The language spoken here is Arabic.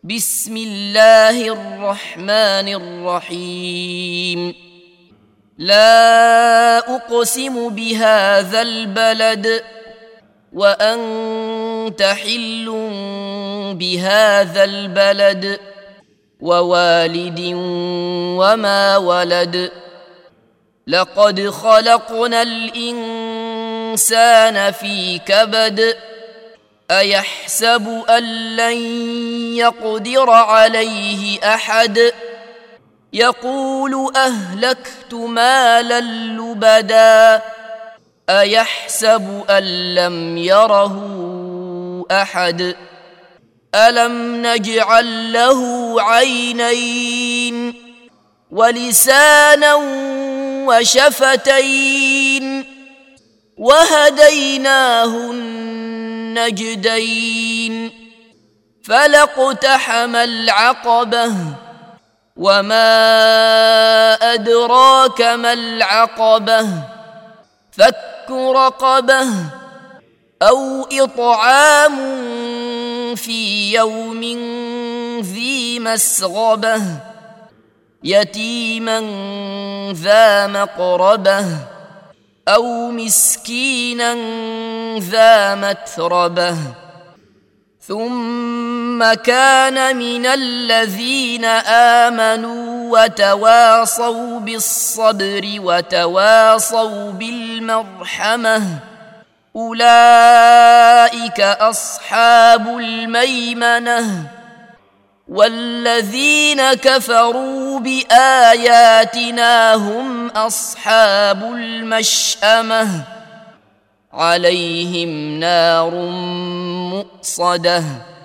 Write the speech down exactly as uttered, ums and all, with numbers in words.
بسم الله الرحمن الرحيم. لا أقسم بهذا البلد وأنت حل بهذا البلد ووالد وما ولد. لقد خلقنا الإنسان في كبد. أيحسب أن لن يقدر عليه أحد. يقول أهلكت مالا لبدا. أيحسب أن لم يره أحد. ألم نجعل له عينين ولسانا وشفتين وهديناه النجدين. فلاقتحم العقبة وما أدراك ما العقبة. فك رقبة أو إطعام في يوم ذي مسغبة يتيما ذا مقربة أو مسكينا ذا متربة. ثم كان من الذين آمنوا وتواصوا بالصبر وتواصوا بالمرحمة أولئك أصحاب الميمنة. والذين كفروا بآياتنا هم أصحاب المشأمة عليهم نار مؤصدة.